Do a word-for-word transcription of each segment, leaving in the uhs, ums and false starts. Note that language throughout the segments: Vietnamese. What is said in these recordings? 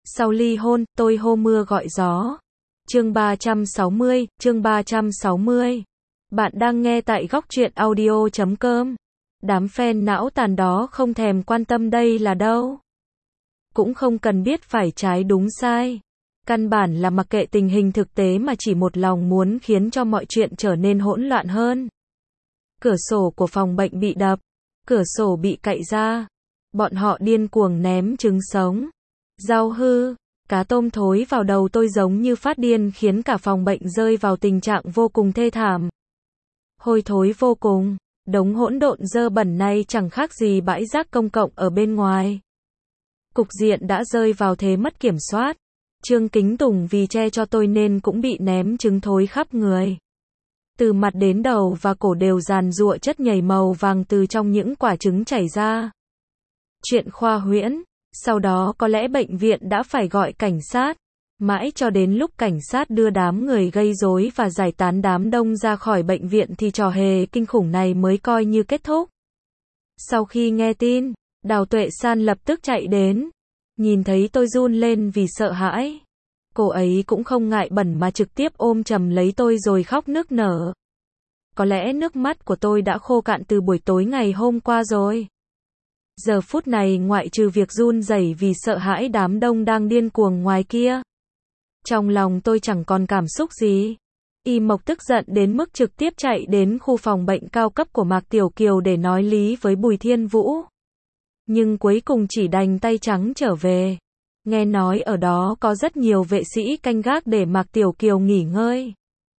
Sau ly hôn, tôi hô mưa gọi gió. Chương ba trăm sáu mươi, chương ba trăm sáu mươi. Bạn đang nghe tại góc truyện audio chấm com. Đám fan não tàn đó không thèm quan tâm đây là đâu. Cũng không cần biết phải trái đúng sai. Căn bản là mặc kệ tình hình thực tế mà chỉ một lòng muốn khiến cho mọi chuyện trở nên hỗn loạn hơn. Cửa sổ của phòng bệnh bị đập. Cửa sổ bị cạy ra. Bọn họ điên cuồng ném trứng sống, rau hư, cá tôm thối vào đầu tôi giống như phát điên khiến cả phòng bệnh rơi vào tình trạng vô cùng thê thảm. Hôi thối vô cùng, đống hỗn độn dơ bẩn này chẳng khác gì bãi rác công cộng ở bên ngoài. Cục diện đã rơi vào thế mất kiểm soát. Trương Kính Tùng vì che cho tôi nên cũng bị ném trứng thối khắp người. Từ mặt đến đầu và cổ đều giàn giụa chất nhầy màu vàng từ trong những quả trứng chảy ra. Chuyện khoa huyễn, sau đó có lẽ bệnh viện đã phải gọi cảnh sát, mãi cho đến lúc cảnh sát đưa đám người gây rối và giải tán đám đông ra khỏi bệnh viện thì trò hề kinh khủng này mới coi như kết thúc. Sau khi nghe tin, Đào Tuệ San lập tức chạy đến, nhìn thấy tôi run lên vì sợ hãi. Cô ấy cũng không ngại bẩn mà trực tiếp ôm chầm lấy tôi rồi khóc nức nở. Có lẽ nước mắt của tôi đã khô cạn từ buổi tối ngày hôm qua rồi. Giờ phút này ngoại trừ việc run rẩy vì sợ hãi đám đông đang điên cuồng ngoài kia, trong lòng tôi chẳng còn cảm xúc gì. Y Mộc tức giận đến mức trực tiếp chạy đến khu phòng bệnh cao cấp của Mạc Tiểu Kiều để nói lý với Bùi Thiên Vũ. Nhưng cuối cùng chỉ đành tay trắng trở về. Nghe nói ở đó có rất nhiều vệ sĩ canh gác để Mạc Tiểu Kiều nghỉ ngơi.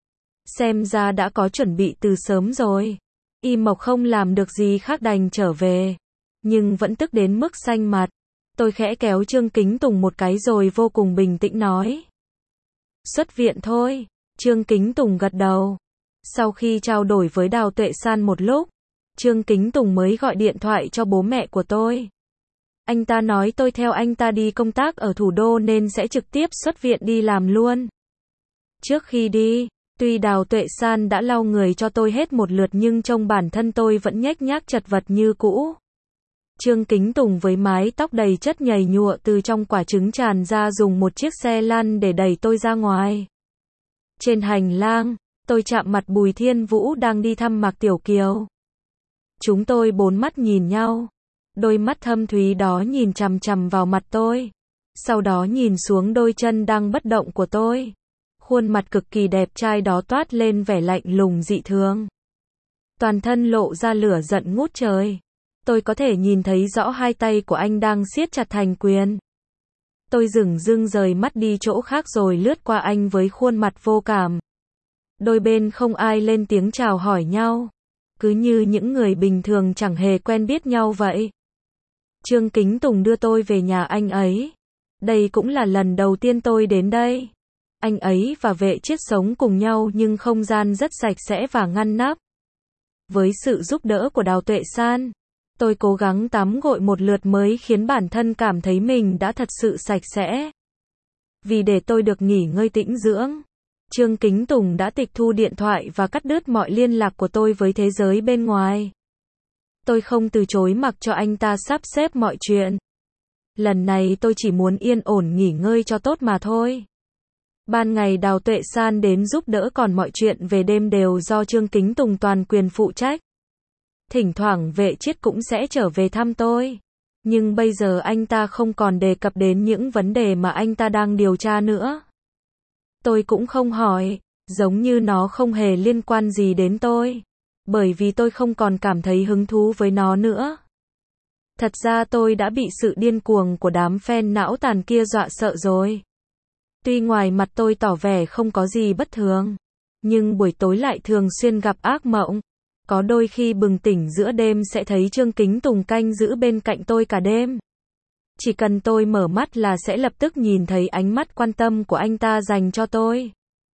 Xem ra đã có chuẩn bị từ sớm rồi. Y Mộc không làm được gì khác đành trở về. Nhưng vẫn tức đến mức xanh mặt. Tôi khẽ kéo Trương Kính Tùng một cái rồi vô cùng bình tĩnh nói. Xuất viện thôi. Trương Kính Tùng gật đầu. Sau khi trao đổi với Đào Tuệ San một lúc, Trương Kính Tùng mới gọi điện thoại cho bố mẹ của tôi. Anh ta nói tôi theo anh ta đi công tác ở thủ đô nên sẽ trực tiếp xuất viện đi làm luôn. Trước khi đi, tuy Đào Tuệ San đã lau người cho tôi hết một lượt nhưng trông bản thân tôi vẫn nhếch nhác chật vật như cũ. Trương Kính Tùng với mái tóc đầy chất nhầy nhụa từ trong quả trứng tràn ra dùng một chiếc xe lăn để đẩy tôi ra ngoài. Trên hành lang, tôi chạm mặt Bùi Thiên Vũ đang đi thăm Mạc Tiểu Kiều. Chúng tôi bốn mắt nhìn nhau. Đôi mắt thâm thúy đó nhìn chằm chằm vào mặt tôi. Sau đó nhìn xuống đôi chân đang bất động của tôi. Khuôn mặt cực kỳ đẹp trai đó toát lên vẻ lạnh lùng dị thường. Toàn thân lộ ra lửa giận ngút trời. Tôi có thể nhìn thấy rõ hai tay của anh đang siết chặt thành quyền. Tôi dửng dưng rời mắt đi chỗ khác rồi lướt qua anh với khuôn mặt vô cảm. Đôi bên không ai lên tiếng chào hỏi nhau. Cứ như những người bình thường chẳng hề quen biết nhau vậy. Trương Kính Tùng đưa tôi về nhà anh ấy. Đây cũng là lần đầu tiên tôi đến đây. Anh ấy và Vệ Chiết sống cùng nhau nhưng không gian rất sạch sẽ và ngăn nắp. Với sự giúp đỡ của Đào Tuệ San, tôi cố gắng tắm gội một lượt mới khiến bản thân cảm thấy mình đã thật sự sạch sẽ. Vì để tôi được nghỉ ngơi tĩnh dưỡng, Trương Kính Tùng đã tịch thu điện thoại và cắt đứt mọi liên lạc của tôi với thế giới bên ngoài. Tôi không từ chối mặc cho anh ta sắp xếp mọi chuyện. Lần này tôi chỉ muốn yên ổn nghỉ ngơi cho tốt mà thôi. Ban ngày Đào Tuệ San đến giúp đỡ còn mọi chuyện về đêm đều do Trương Kính Tùng toàn quyền phụ trách. Thỉnh thoảng Vệ Chiết cũng sẽ trở về thăm tôi. Nhưng bây giờ anh ta không còn đề cập đến những vấn đề mà anh ta đang điều tra nữa. Tôi cũng không hỏi, giống như nó không hề liên quan gì đến tôi. Bởi vì tôi không còn cảm thấy hứng thú với nó nữa. Thật ra tôi đã bị sự điên cuồng của đám fan não tàn kia dọa sợ rồi. Tuy ngoài mặt tôi tỏ vẻ không có gì bất thường, nhưng buổi tối lại thường xuyên gặp ác mộng. Có đôi khi bừng tỉnh giữa đêm sẽ thấy Trương Kính Tùng canh giữ bên cạnh tôi cả đêm. Chỉ cần tôi mở mắt là sẽ lập tức nhìn thấy ánh mắt quan tâm của anh ta dành cho tôi.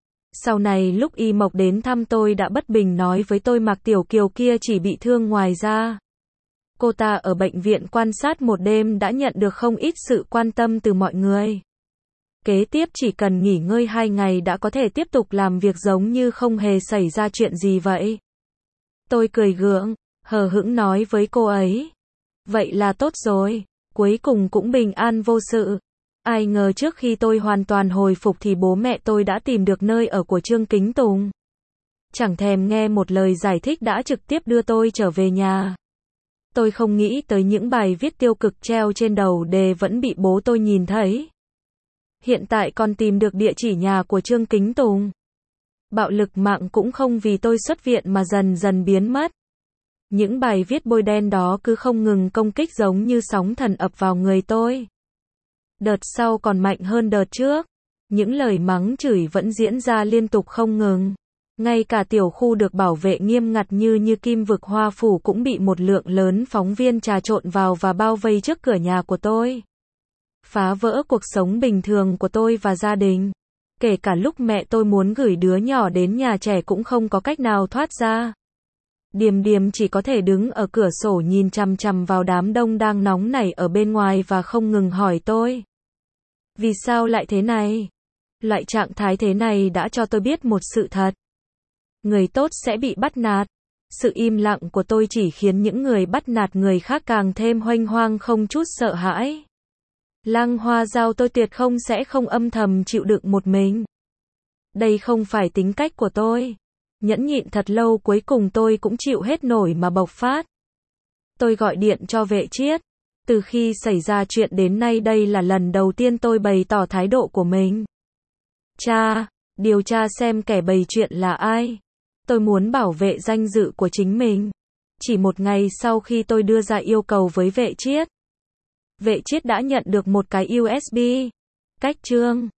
Sau này lúc Y Mộc đến thăm tôi đã bất bình nói với tôi Mạc Tiểu Kiều kia chỉ bị thương ngoài da. Cô ta ở bệnh viện quan sát một đêm đã nhận được không ít sự quan tâm từ mọi người. Kế tiếp chỉ cần nghỉ ngơi hai ngày đã có thể tiếp tục làm việc giống như không hề xảy ra chuyện gì vậy. Tôi cười gượng, hờ hững nói với cô ấy. Vậy là tốt rồi, cuối cùng cũng bình an vô sự. Ai ngờ trước khi tôi hoàn toàn hồi phục thì bố mẹ tôi đã tìm được nơi ở của Trương Kính Tùng. Chẳng thèm nghe một lời giải thích đã trực tiếp đưa tôi trở về nhà. Tôi không nghĩ tới những bài viết tiêu cực treo trên đầu đề vẫn bị bố tôi nhìn thấy. Hiện tại còn tìm được địa chỉ nhà của Trương Kính Tùng. Bạo lực mạng cũng không vì tôi xuất viện mà dần dần biến mất. Những bài viết bôi đen đó cứ không ngừng công kích giống như sóng thần ập vào người tôi. Đợt sau còn mạnh hơn đợt trước. Những lời mắng chửi vẫn diễn ra liên tục không ngừng. Ngay cả tiểu khu được bảo vệ nghiêm ngặt như như Kim Vực Hoa Phủ cũng bị một lượng lớn phóng viên trà trộn vào và bao vây trước cửa nhà của tôi. Phá vỡ cuộc sống bình thường của tôi và gia đình. Kể cả lúc mẹ tôi muốn gửi đứa nhỏ đến nhà trẻ cũng không có cách nào thoát ra. Điềm Điềm chỉ có thể đứng ở cửa sổ nhìn chằm chằm vào đám đông đang nóng nảy ở bên ngoài và không ngừng hỏi tôi. Vì sao lại thế này? Loại trạng thái thế này đã cho tôi biết một sự thật. Người tốt sẽ bị bắt nạt. Sự im lặng của tôi chỉ khiến những người bắt nạt người khác càng thêm huênh hoang không chút sợ hãi. Lăng Hoa Giao tôi tuyệt không sẽ không âm thầm chịu đựng một mình. Đây không phải tính cách của tôi. Nhẫn nhịn thật lâu cuối cùng tôi cũng chịu hết nổi mà bộc phát. Tôi gọi điện cho Vệ Chiết. Từ khi xảy ra chuyện đến nay đây là lần đầu tiên tôi bày tỏ thái độ của mình. Cha, điều tra xem kẻ bày chuyện là ai. Tôi muốn bảo vệ danh dự của chính mình. Chỉ một ngày sau khi tôi đưa ra yêu cầu với Vệ Chiết, Vệ Chiết đã nhận được một cái u ét bê. Cách chương